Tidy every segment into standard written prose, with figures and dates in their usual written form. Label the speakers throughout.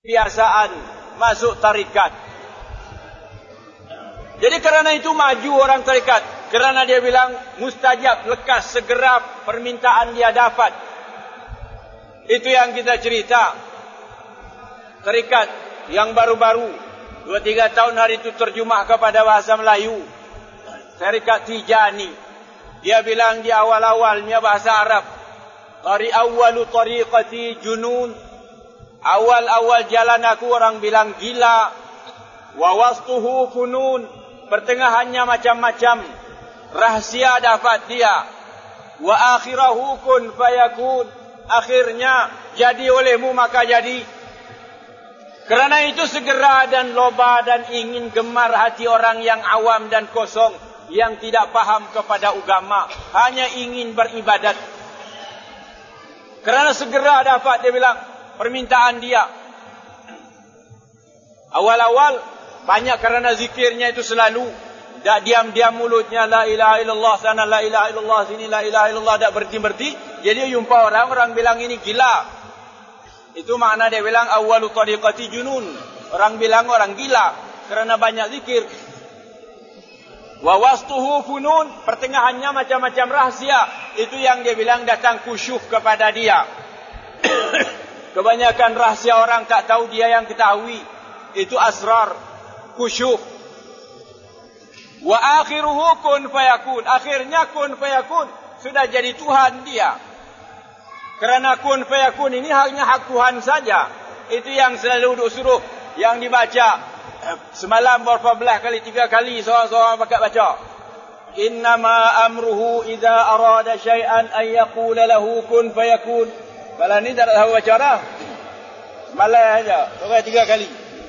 Speaker 1: kebiasaan masuk tarikat. Jadi kerana itu maju orang tarikat, kerana dia bilang mustajab, lekas, segera permintaan dia dapat. Itu yang kita cerita. Tarikat yang baru-baru 2-3 tahun hari itu terjemah kepada bahasa Melayu, Tarikat Tijani. Dia bilang di awal-awalnya bahasa Arab, awwalu tariqati junun, awal-awal jalan aku orang bilang gila, wa wastuhu funun, pertengahannya macam-macam rahasia dapat dia, wa akhirahu kun fayakun, akhirnya jadi olehmu maka jadi. Kerana itu segera dan loba dan ingin gemar hati orang yang awam dan kosong, yang tidak paham kepada agama, hanya ingin beribadat. Kerana segera dapat, dia bilang, permintaan dia. Awal-awal banyak kerana zikirnya itu selalu, tak diam-diam mulutnya la ilaha illallah sana, la ilaha illallah sini, la ilaha illallah, tak berhenti-berhenti. Jadi jumpa orang bilang ini gila. Itu makna dia bilang awwalu tariqati junun. Orang bilang orang gila kerana banyak zikir. Wa wastuhu funun, pertengahannya macam-macam rahasia. Itu yang dia bilang datang kusyuf kepada dia. Kebanyakan rahasia orang tak tahu, dia yang ketahui. Itu asrar, kusyuf. Wa akhiruhu kun fayakun, akhirnya kun fayakun, sudah jadi Tuhan dia. Kerana kun fayakun ini hanya hak Tuhan saja. Itu yang selalu suruh, yang dibaca semalam berapa belas kali, 3 kali seorang-seorang pakat baca. Innama amruhu idza arada syai'an an yaqula lahu kun fayakun. Kalau ni tak tahu baca dah. Semalam aja, sampai 3 kali.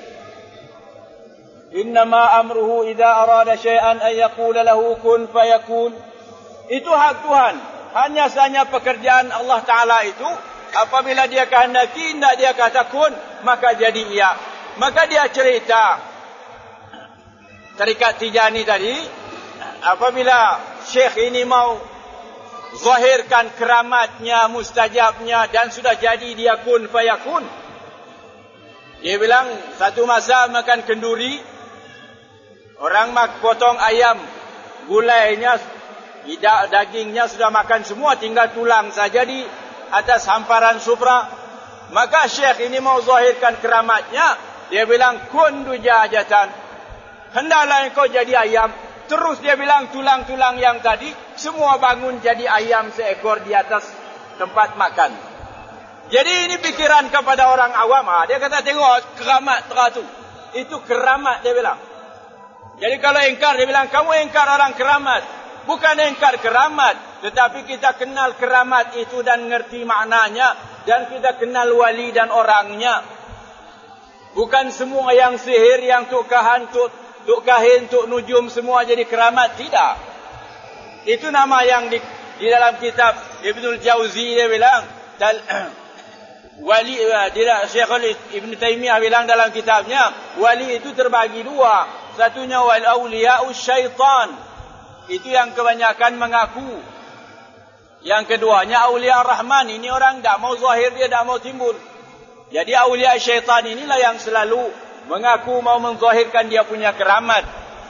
Speaker 1: Innama amruhu idza arada syai'an an yaqula lahu kun fayakun. Itu hak Tuhan. Hanya saja pekerjaan Allah Ta'ala itu, apabila dia kehendaki, tidak dia kata kun, maka jadi ia. Maka dia cerita Tarikat Tijani tadi, apabila Syekh ini mau zahirkan keramatnya, mustajabnya, dan sudah jadi dia kun fayakun. Dia bilang satu masa makan kenduri, orang potong ayam, gulainya, dagingnya sudah makan semua, tinggal tulang saja di atas hamparan supra. Maka Syekh ini mau zahirkan keramatnya, dia bilang kun dujajatan, hendaklah engkau jadi ayam. Terus dia bilang tulang-tulang yang tadi semua bangun jadi ayam seekor di atas tempat makan. Jadi ini pikiran kepada orang awam. Dia kata tengok keramat teratu, itu keramat dia bilang. Jadi kalau engkar, dia bilang kamu engkar orang keramat. Bukan engkar keramat, tetapi kita kenal keramat itu dan ngerti maknanya, dan kita kenal wali dan orangnya. Bukan semua yang sihir, yang tuk kahin, tuk nujum semua jadi keramat, tidak. Itu nama yang di dalam kitab Ibnul Jauzi dia bilang, wali, Syekh Ibn Taymiyah bilang dalam kitabnya, wali itu terbagi 2. Satunya wal awliya'us syaitan. Itu yang kebanyakan mengaku. Yang keduanya Aulia Rahman. Ini orang tak mau zahir, dia tak mau timbul. Jadi Aulia Syaitan inilah yang selalu mengaku mau menzahirkan dia punya keramat.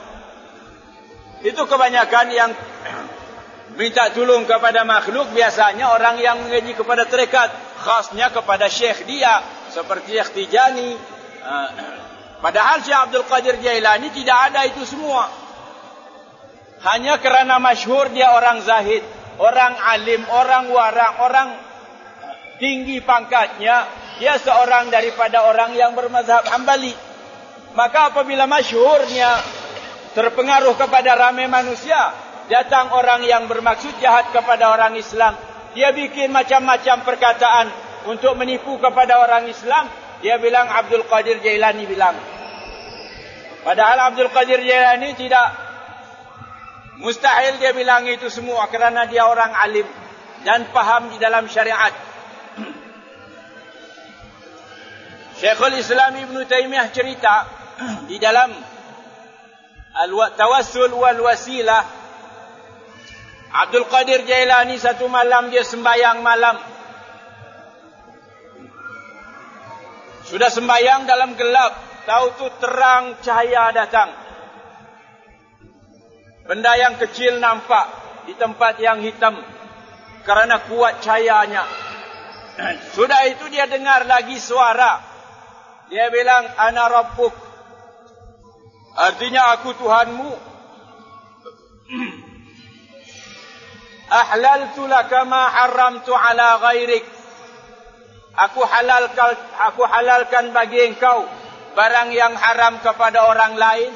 Speaker 1: Itu kebanyakan yang minta tolong kepada makhluk. Biasanya orang yang mengaji kepada tarekat, khasnya kepada syekh dia, seperti Syekh Tijani. Padahal Syekh Abdul Qadir Jailani tidak ada itu semua. Hanya kerana masyhur dia orang zahid, orang alim, orang warang, orang tinggi pangkatnya, dia seorang daripada orang yang bermazhab Hambali. Maka apabila masyhurnya terpengaruh kepada ramai manusia, datang orang yang bermaksud jahat kepada orang Islam, dia bikin macam-macam perkataan untuk menipu kepada orang Islam. Dia bilang Abdul Qadir Jailani bilang. Padahal Abdul Qadir Jailani tidak. Mustahil dia bilang itu semua kerana dia orang alim dan faham di dalam syariat. Syekhul Islam Ibn Taymiyah cerita di dalam Tawassul wal Wasilah, Abdul Qadir Jailani satu malam dia sembahyang malam. Sudah sembahyang dalam gelap, tahu tu terang cahaya datang. Benda yang kecil nampak di tempat yang hitam kerana kuat cahayanya. Sudah itu dia dengar lagi suara. Dia bilang, ana rabbuk. Artinya aku Tuhanmu. Ahlaltu laka ma haramtu ala ghairik. Aku halalkan bagi engkau barang yang haram kepada orang lain.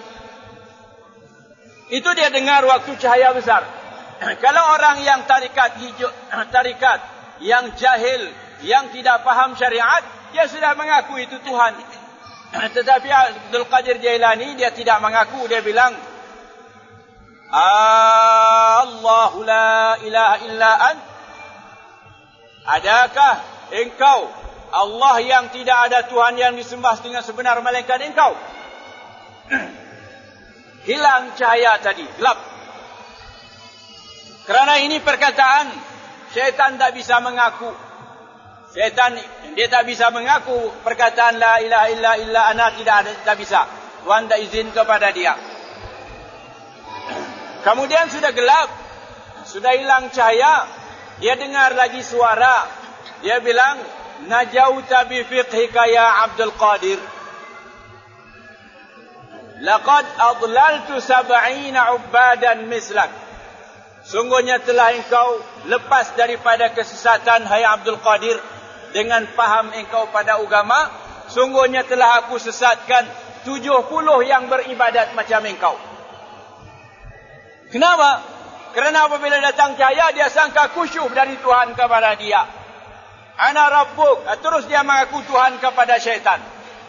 Speaker 1: Itu dia dengar waktu cahaya besar. Kalau orang yang tarikat hijau, tarikat yang jahil, yang tidak faham syariat, dia sudah mengaku itu Tuhan. Tetapi Abdul Qadir Jailani dia tidak mengaku, dia bilang, Allahu la ilaha illa ant. Adakah engkau Allah yang tidak ada Tuhan yang disembah dengan sebenar melainkan engkau? Hilang cahaya tadi, gelap. Kerana ini perkataan, syaitan tak bisa mengaku. Syaitan dia tak bisa mengaku perkataan la ilaha illa ana, tak bisa. Tuhan tak izin kepada dia. Kemudian sudah gelap, sudah hilang cahaya, dia dengar lagi suara. Dia bilang, najauta bi fiqhika ya Abdul Qadir. Laqad adlaltu 70 ubadan mislak. Sungguhnya telah engkau lepas daripada kesesatan, hai Abdul Qadir, dengan faham engkau pada agama. Sungguhnya telah aku sesatkan 70 yang beribadat macam engkau. Kenapa? Kerana apabila datang cahaya, dia sangka khusyuk dari Tuhan kepada dia. Ana rabbuk. Terus dia mengaku Tuhan kepada syaitan.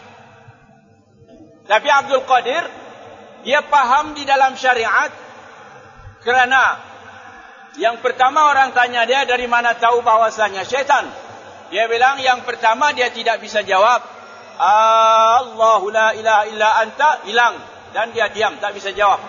Speaker 1: Tapi Abdul Qadir, dia faham di dalam syariat. Kerana yang pertama orang tanya dia, dari mana tahu bahwasanya syaitan? Dia bilang yang pertama dia tidak bisa jawab. Allahu la ilaha illa anta, hilang. Dan dia diam, tak bisa jawab.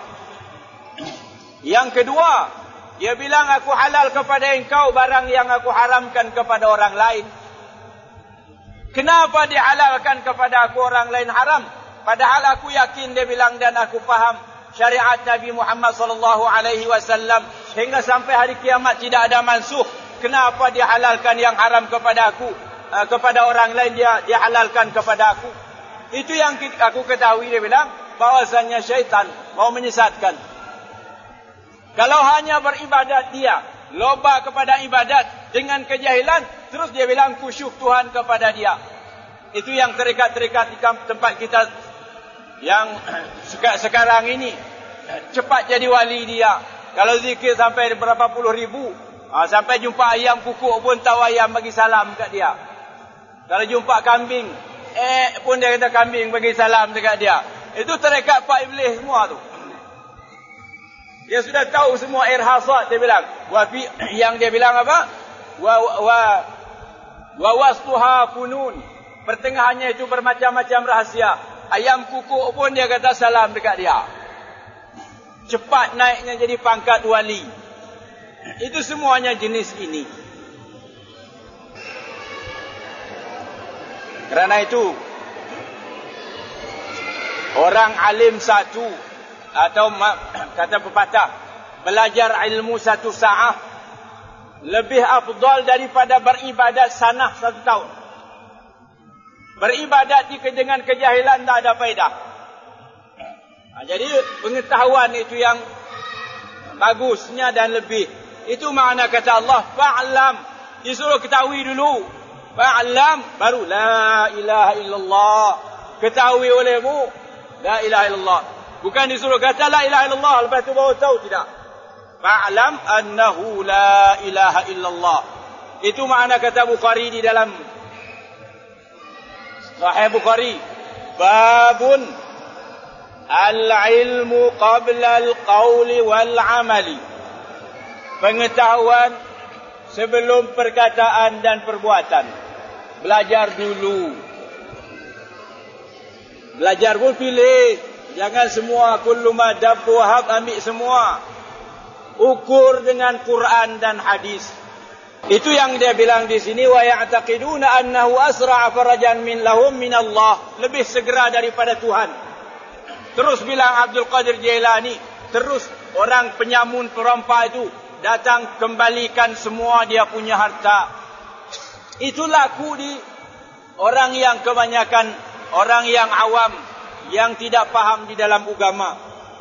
Speaker 1: Yang kedua, dia bilang aku halal kepada engkau barang yang aku haramkan kepada orang lain. Kenapa dihalalkan kepada aku orang lain haram? Padahal aku yakin, dia bilang, dan aku faham syariat Nabi Muhammad SAW hingga sampai hari kiamat tidak ada mansuh. Kenapa dia halalkan yang haram kepada aku, kepada orang lain dia halalkan kepada aku? Itu yang aku ketahui, dia bilang, bahwasanya syaitan mau menyesatkan. Kalau hanya beribadat dia, loba kepada ibadat dengan kejahilan, terus dia bilang khusyuk Tuhan kepada dia. Itu yang terikat-terikat di tempat kita yang sekarang ini. Cepat jadi wali dia. Kalau zikir sampai berapa puluh ribu, sampai jumpa ayam kukuk pun tahu ayam bagi salam kat dia. Kalau jumpa kambing, pun dia kata kambing bagi salam dekat dia. Itu terikat Pak Iblis semua tu. Dia sudah tahu semua irhasat, dia bilang. Yang dia bilang apa? Wa wastuha funun. Pertengahannya itu bermacam-macam rahasia. Ayam kukuk pun dia kata salam dekat dia. Cepat naiknya jadi pangkat wali. Itu semuanya jenis ini. Kerana itu, orang alim satu, atau kata pepatah, belajar ilmu 1 sa'ah lebih afdal daripada beribadat sanah 1 tahun. Beribadat dengan kejahilan tak ada faedah. Jadi pengetahuan itu yang bagusnya dan lebih. Itu makna kata Allah, fa'lam. Disuruh ketahui dulu. Fa'lam, baru la ilaha illallah. Ketahui olehmu la ilaha illallah. Bukan disuruh kata la ilaha illallah, lepas tu baru tahu, tidak. Fa'lam annahu la ilaha illallah. Itu makna kata Bukhari di dalam Sahih Bukhari. Babun al-ilmu qabla al-qawli wal-amali. Pengetahuan sebelum perkataan dan perbuatan. Belajar dulu. Belajar pun pilih. Jangan semua kullu ma dabbu wahab ambil semua. Ukur dengan Quran dan hadis. Itu yang dia bilang di sini, wa ya'taqiduna annahu asra'a farajan min lahum min Allah, lebih segera daripada Tuhan. Terus bilang Abdul Qadir Jailani, terus orang penyamun perompak itu datang kembalikan semua dia punya harta. Itu laku di orang yang kebanyakan orang yang awam, yang tidak paham di dalam agama.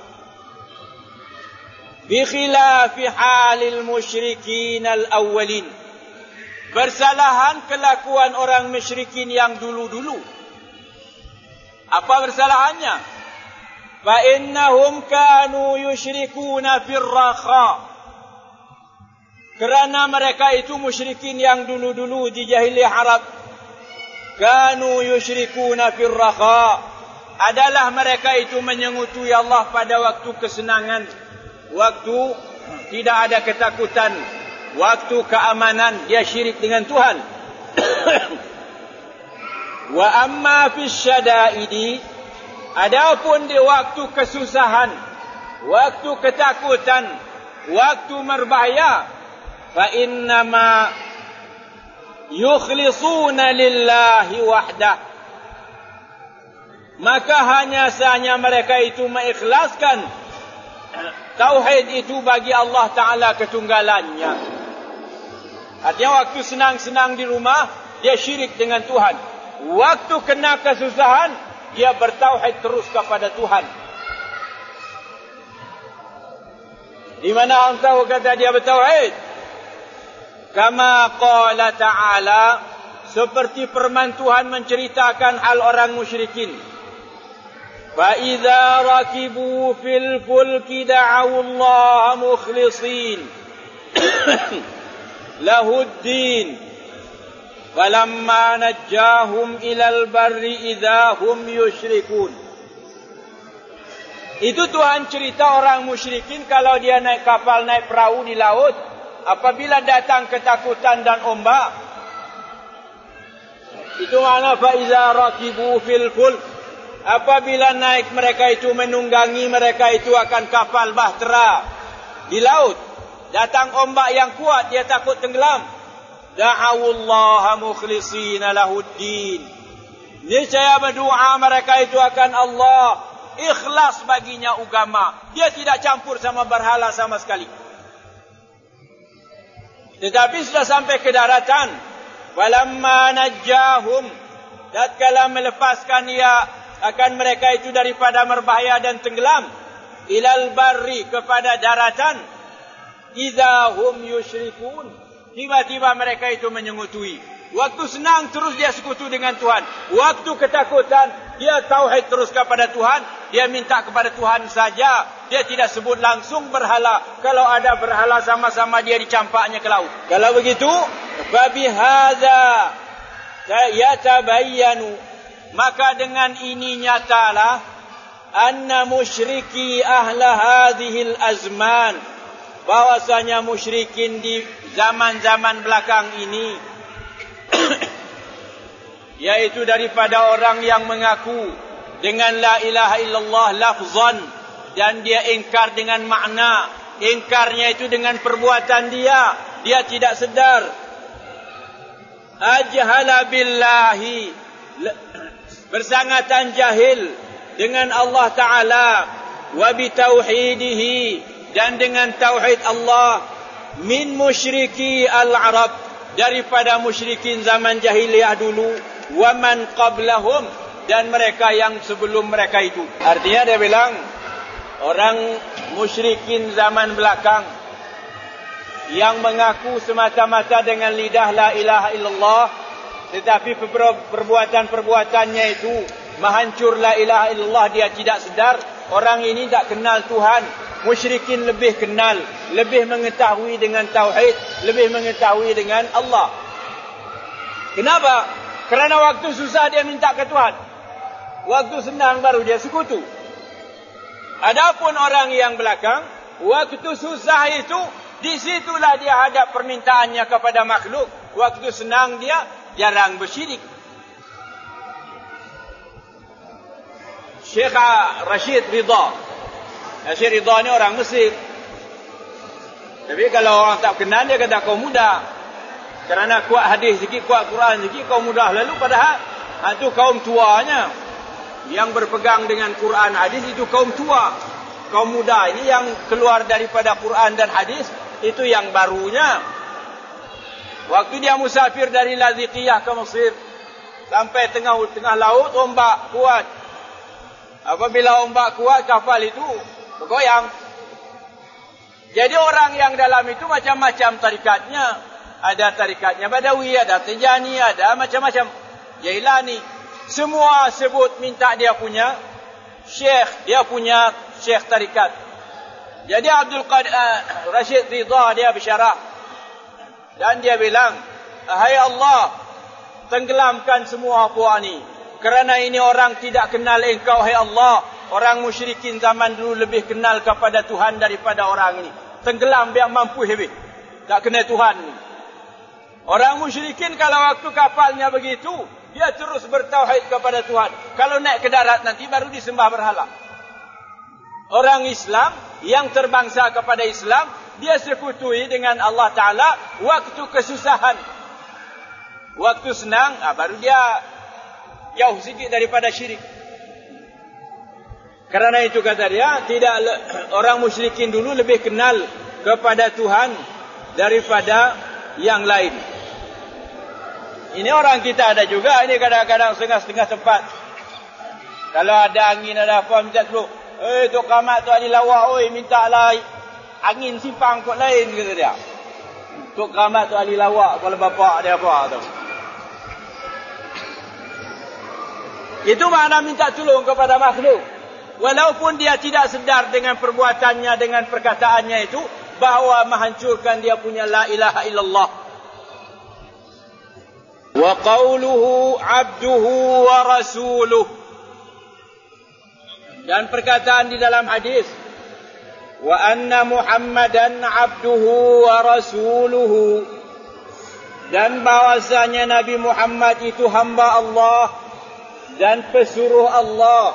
Speaker 1: Bi khilafi halil musyrikin al-awwalin. Bersalahan kelakuan orang musyrikin yang dulu-dulu. Apa bersalahannya? Fa innahum kanu yusyrikuna fir rakha. Kerana mereka itu musyrikin yang dulu-dulu di jahiliyah Arab. Kanu yusyrikuna fir rakha. Adalah mereka itu menyengutui Allah pada waktu kesenangan, waktu tidak ada ketakutan, waktu keamanan, dia syirik dengan Tuhan. Wa amma fis syada'idi, adapun di waktu kesusahan, waktu ketakutan, waktu berbahaya, fa innama yukhlisuna lillahi wahdah. Maka hanya sahaja mereka itu mengikhlaskan tauhid itu bagi Allah Ta'ala ketunggalannya. Artinya waktu senang-senang di rumah, dia syirik dengan Tuhan. Waktu kena kesusahan, dia bertauhid terus kepada Tuhan. Di mana orang tahu kata dia bertauhid? Kama qala ta'ala, seperti firman Tuhan menceritakan hal orang musyrikin. فَإِذَا رَكِبُوا فِي الْفُلْكِ دَعَوُا اللَّهَ مُخْلِصِينَ لَهُ الدِّينَ فَلَمَّا نَجَّاهُمْ إِلَى الْبَرِّ إِذَا هُمْ يُشْرِكُونَ. Itu Tuhan cerita orang musyrikin kalau dia naik kapal, naik perahu di laut, apabila datang ketakutan dan ombak. Itu makna فَإِذَا رَكِبُوا فِي الْفُلْكِ. Apabila naik mereka itu menunggangi mereka itu akan kapal bahtera di laut, datang ombak yang kuat, dia takut tenggelam. Da'awullaha mukhlishina lahuddin. Niscaya berdoa mereka itu akan Allah, ikhlas baginya agama. Dia tidak campur sama berhala sama sekali. Tetapi sudah sampai ke daratan, falamma najjahum, tatkala melepaskan ia akan mereka itu daripada berbahaya dan tenggelam, ilal barri, kepada daratan, idahum yusyrikun, tiba-tiba mereka itu menyengutui. Waktu senang terus dia sekutu dengan Tuhan, waktu ketakutan dia tauhid terus kepada Tuhan, dia minta kepada Tuhan saja, dia tidak sebut langsung berhala. Kalau ada berhala sama-sama dia dicampaknya ke laut. Kalau begitu, babi hadza yatabayyanu, maka dengan ini nyatalah anna musyriki ahla hadhil azman, bahwasanya musyrikin di zaman-zaman belakang ini yaitu daripada orang yang mengaku dengan la ilaha illallah lafzan dan dia ingkar dengan makna, ingkarnya itu dengan perbuatan dia tidak sedar. Ajhala billahi, bersangatan jahil dengan Allah Ta'ala, wa bitauhidihi, dan dengan tauhid Allah, min musyriki al-Arab, daripada musyrikin zaman jahiliyah dulu, wa man qablahum, dan mereka yang sebelum mereka itu. Artinya dia bilang orang musyrikin zaman belakang yang mengaku semata-mata dengan lidah la ilaha illallah, tetapi perbuatan-perbuatannya itu menghancur la ilaha illallah, dia tidak sedar. Orang ini tak kenal Tuhan. Musyrikin lebih kenal, lebih mengetahui dengan tauhid, lebih mengetahui dengan Allah. Kenapa? Kerana waktu susah dia minta ke Tuhan, waktu senang baru dia sekutu. Adapun orang yang belakang, waktu susah itu, di situlah dia hadap permintaannya kepada makhluk. Waktu senang dia jarang bersyirik. Syekh Rashid Ridha. Syekh Ridha ni orang Mesir. Tapi kalau orang tak kenal dia kata kau muda. Kerana kuat hadis sikit, kuat Quran sikit, kaum muda lalu padahal itu kaum tuanya. Yang berpegang dengan Quran hadis itu kaum tua. Kaum muda ini yang keluar daripada Quran dan hadis itu yang barunya. Waktu dia musafir dari Laziqiyah ke Mesir, sampai tengah laut ombak kuat. Apabila ombak kuat, kapal itu bergoyang. Jadi orang yang dalam itu macam-macam tarikatnya. Ada tarikatnya Badawi, ada Tijani, ada macam-macam. Jailani. Semua sebut minta dia punya syekh, dia punya syekh tarikat. Jadi Abdul Qadir Rashid Ridha dia bersyarah. Dan dia bilang, "Hai Allah, tenggelamkan semua puak ni. Kerana ini orang tidak kenal engkau, hai Allah. Orang musyrikin zaman dulu lebih kenal kepada Tuhan daripada orang ini. Tenggelam biar mampu habis. Tak kenal Tuhan ni. Orang musyrikin kalau waktu kapalnya begitu, dia terus bertauhid kepada Tuhan. Kalau naik ke darat nanti baru disembah berhala. Orang Islam yang terbangsa kepada Islam, dia sekutui dengan Allah Ta'ala waktu kesusahan. Waktu senang, baru dia jauh sikit daripada syirik. Kerana itu kata dia, tidak orang musyrikin dulu lebih kenal kepada Tuhan daripada yang lain. Ini orang kita ada juga, ini kadang-kadang setengah-setengah tempat. Kalau ada angin, ada apa, minta tolong. Tok Kamat tu ada lawak, minta lah angin simpang kot lain, kata dia. Tok Kamat tu ada lawak, kalau bapak dia apa tu. Itu makna minta tolong kepada makhluk. Walaupun dia tidak sedar dengan perbuatannya, dengan perkataannya itu, bahawa menghancurkan dia punya la ilaha illallah. Wa qawluhu abduhu wa rasuluh. Dan perkataan di dalam hadis, wa anna Muhammadan abduhu wa rasuluhu. Dan bahwasanya Nabi Muhammad itu hamba Allah dan pesuruh Allah.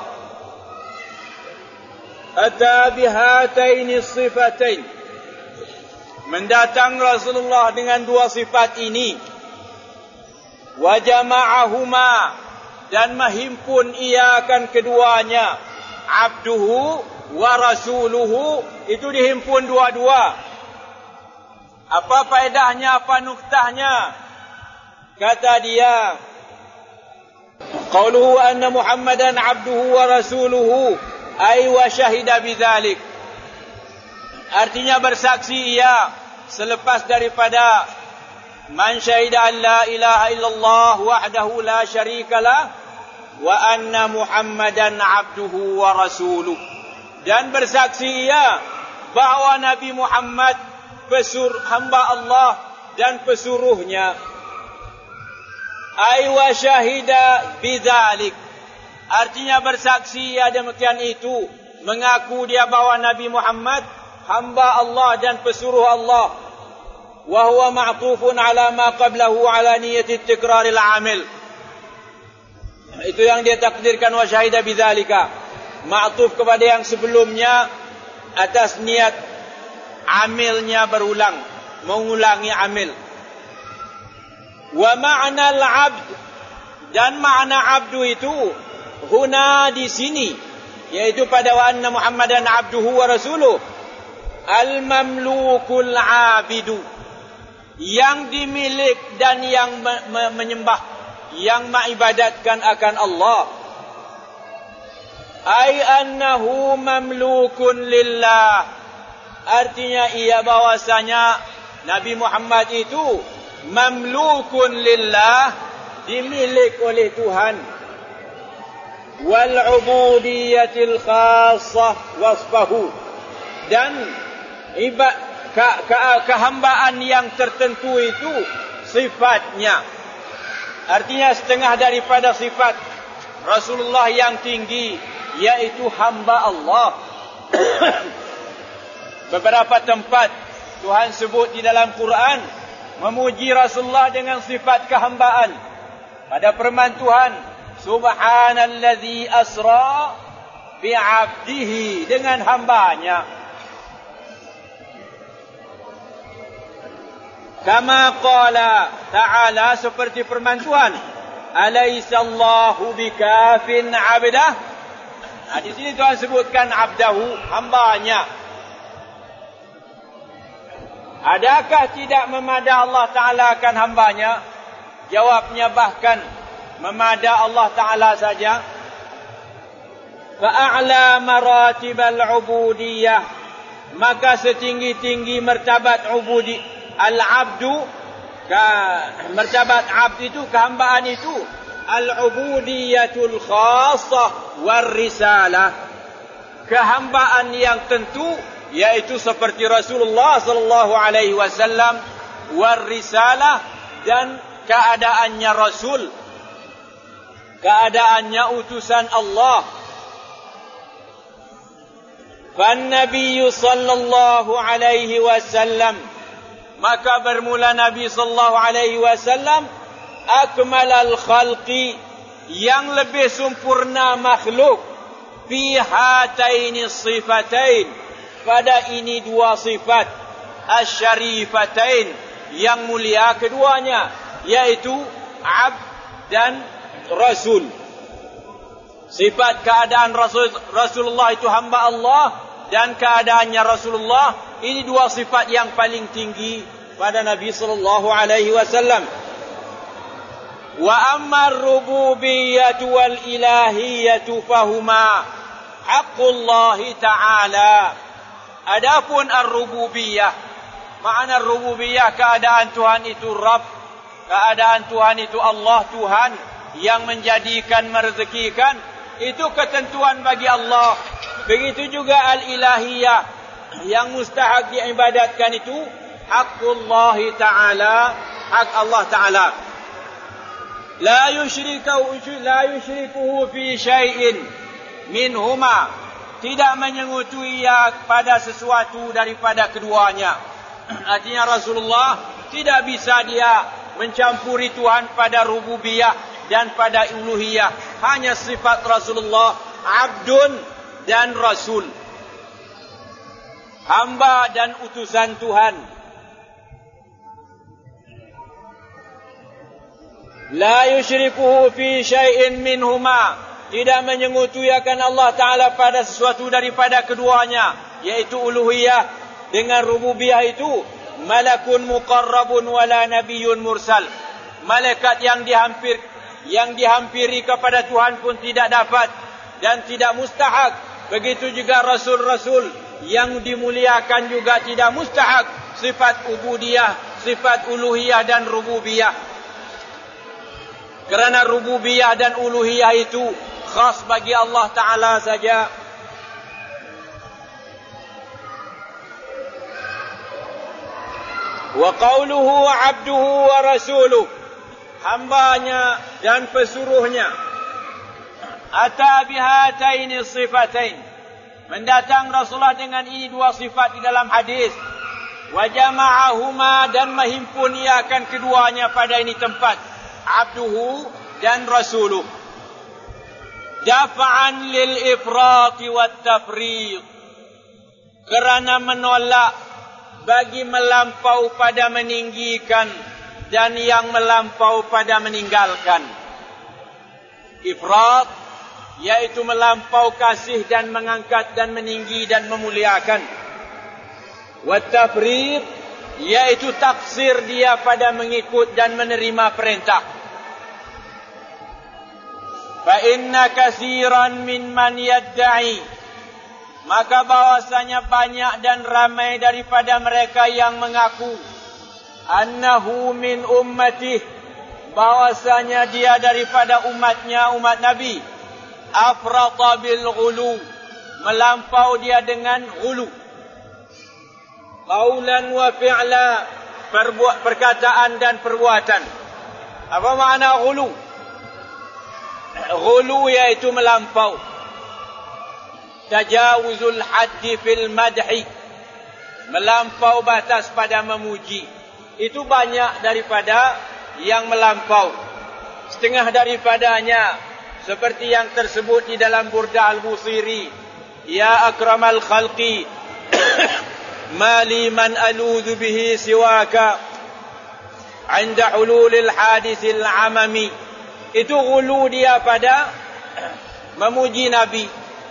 Speaker 1: Ata bihataini sifatain. Mendatang Rasulullah dengan dua sifat ini. Wa jama'ahuma, dan menghimpun ia akan keduanya. Abduhu wa rasuluhu, itu dihimpun dua-dua. Apa faedahnya, apa nuktahnya? Kata dia, qauluhu anna Muhammadan abduhu wa rasuluhu ay wa syahida bidzalik. Artinya bersaksi ia selepas daripada man syahida an la ilaha illallah wahdahu la syarikalah wa anna Muhammadan abduhu wa rasuluh. Dan bersaksi ia bahawa Nabi Muhammad hamba Allah dan pesuruhnya. Ay wa syahida bidzalik. Artinya bersaksi ia demikian itu, mengaku dia bahawa Nabi Muhammad hamba Allah dan pesuruh Allah. Wa huwa ma'tufun ala ma qablahu ala niyati tikraril amil. Itu yang dia takdirkan wa syahida bidzalika. Ma'tuf kepada yang sebelumnya atas niat amilnya berulang, mengulangi amil. Wa ma'na al-'abd, dan makna abdu itu huna di sini, yaitu pada wa anna Muhammadan abduhu wa rasuluh, al-mamlukul 'abidu, yang dimilik dan yang menyembah, yang mengibadatkan akan Allah. Ay annahu mamlukun lillah. Artinya ia bahwasanya Nabi Muhammad itu mamlukun lillah, dimilik oleh Tuhan. Wal ubudiyatil khassah wasfahu, dan kehambaan yang tertentu itu sifatnya. Artinya setengah daripada sifat Rasulullah yang tinggi, yaitu hamba Allah. Beberapa tempat Tuhan sebut di dalam Quran memuji Rasulullah dengan sifat kehambaan. Pada firman Tuhan, subhanallazi asra bi'abdihi, dengan hambanya. Kama qala ta'ala, seperti firman Tuhan, alaisallahu bikafin abdah. Di sini Tuhan sebutkan abdahu, hambanya. Adakah tidak memadah Allah Ta'ala akan hambanya? Jawabnya bahkan memadah Allah Ta'ala saja. Fa'a'la maratibal ubudiyah, maka setinggi-tinggi martabat ubudi, al-abdu, martabat abd itu, kehambaan itu, al-ubudiyatul khassah war risalah, kehambaan yang tentu, yaitu seperti Rasulullah sallallahu alaihi wasallam, war risalah, dan keadaannya rasul, keadaannya utusan Allah. فالنبي صلى الله عليه وسلم, maka bermula Nabi sallallahu alaihi wasallam, akmalal khalqi, yang lebih sempurna makhluk, fi hataini sifatain, pada ini dua sifat, asyarifatain, yang mulia keduanya, yaitu abd dan rasul. Sifat keadaan Rasulullah itu hamba Allah, dan keadaannya Rasulullah, ini dua sifat yang paling tinggi pada Nabi sallallahu alaihi wasallam. Wa amma ar-rububiyyatu wal ilahiyyatu fahuma haqqullah ta'ala. Adapun ar-rububiyyah, makna ar-rububiyyah, keadaan Tuhan itu Rabb, keadaan Tuhan itu Allah, Tuhan yang menjadikan, merezekikan, itu ketentuan bagi Allah. Begitu juga al-ilahiyah, yang mustahak diibadatkan, itu haqqullah ta'ala, hak Allah Ta'ala. La yushrikuhu fi syai'in minhuma, tidak menyengutui ia pada sesuatu daripada keduanya. Artinya Rasulullah tidak bisa dia mencampuri Tuhan pada rububiyah dan pada uluhiyah. Hanya sifat Rasulullah abdun dan rasul, hamba dan utusan Tuhan. La yushrikuhu fi syai'in minhuma, tidak menyengutui akan Allah Ta'ala pada sesuatu daripada keduanya, yaitu uluhiyah dengan rububiyah itu. Malakun muqarrabun wala nabiyyun mursal, malaikat yang dihampiri kepada Tuhan pun tidak dapat dan tidak mustahak. Begitu juga rasul-rasul yang dimuliakan juga tidak mustahak sifat ubudiyah, sifat uluhiyah dan rububiyah. Kerana rububiyah dan uluhiyah itu khas bagi Allah Ta'ala saja. Wa qawluhu abduhu wa rasuluh, hambanya dan pesuruhnya. Ata bihataini sifatain, mendatang Rasulullah dengan ini dua sifat di dalam hadis. Wa jama'ahuma, dan menghimpun ia akan keduanya pada ini tempat, abduhu dan rasuluh. Dafa'an lil ifrati wat tafriq, kerana menolak bagi melampau pada meninggikan dan yang melampau pada meninggalkan. Ifrat, yaitu melampau kasih dan mengangkat dan meninggi dan memuliakan. Wat tafriq, yaitu taksir dia pada mengikut dan menerima perintah. Fa inna katsiran mimman yadda'i, maka bahwasanya banyak dan ramai daripada mereka yang mengaku annahu min ummatih, bahwasanya dia daripada umatnya, umat Nabi, afrata bil ghulu, melampau dia dengan ghulu, qaulan wa fi'la, perkataan dan perbuatan. Apa makna ghulu? Ghulu yaitu melampau, tajawuzul haddi fil madhi, melampau batas pada memuji. Itu banyak daripada yang melampau. Setengah daripadanya seperti yang tersebut di dalam Burda Al-Busiri, ya akramal khalqi ma li man aludhu bihi siwaka 'inda hululil hadisil amami. Itu ghulu dia pada memuji Nabi.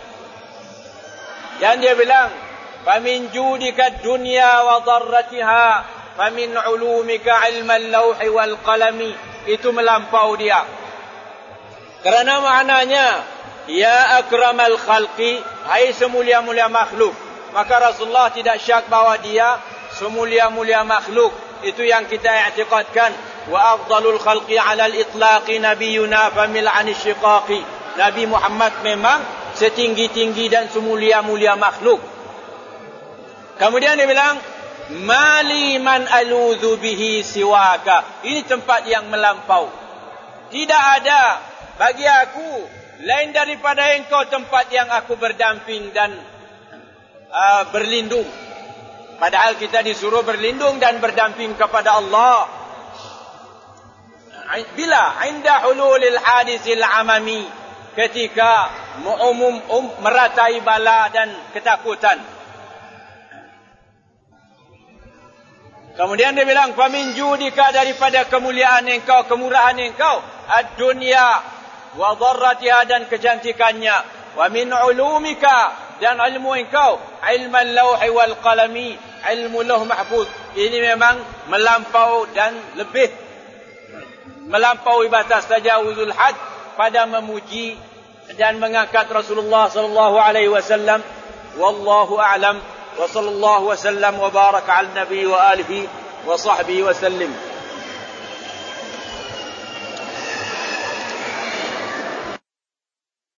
Speaker 1: Yang dia bilang, famin judika dunya wa dharratiha, famin ulumika ilmal lawhi wal qalami. Itu melampau dia. Kerana maknanya, ya akramal khalqi, hai semulia-mulia makhluk. Maka Rasulullah tidak syak bahawa dia semulia-mulia makhluk. Itu yang kita i'tiqadkan. Wa afdalul khalqi 'alal itlaqi nabiyuna famil 'anil syiqaqi. Nabi Muhammad memang setinggi-tinggi dan semulia-mulia makhluk. Kemudian dia bilang, mali man aludhu bihi siwaka. Ini tempat yang melampau. Tidak ada bagi aku lain daripada engkau tempat yang aku berdamping dan berlindung. Padahal kita disuruh berlindung dan berdamping kepada Allah. Bila 'inda hululil hadisil amami, ketika meratai bala dan ketakutan. Kemudian dia bilang, famin judika, daripada kemuliaan engkau, kemurahan engkau, ad-dunya wa dharratiha, dan kecantikannya, wa min ulumika, dan ilmu engkau, ilmal lawhi wal qalami, ilmu lauh mahfuz. Ini memang melampau dan lebih melampaui batas, tajawuzul had, pada memuji dan mengangkat Rasulullah sallallahu alaihi wasallam. Wallahu a'lam. Wa sallallahu wasallam wa baraka ala nabi wa alihi wa sahbihi wa sallim.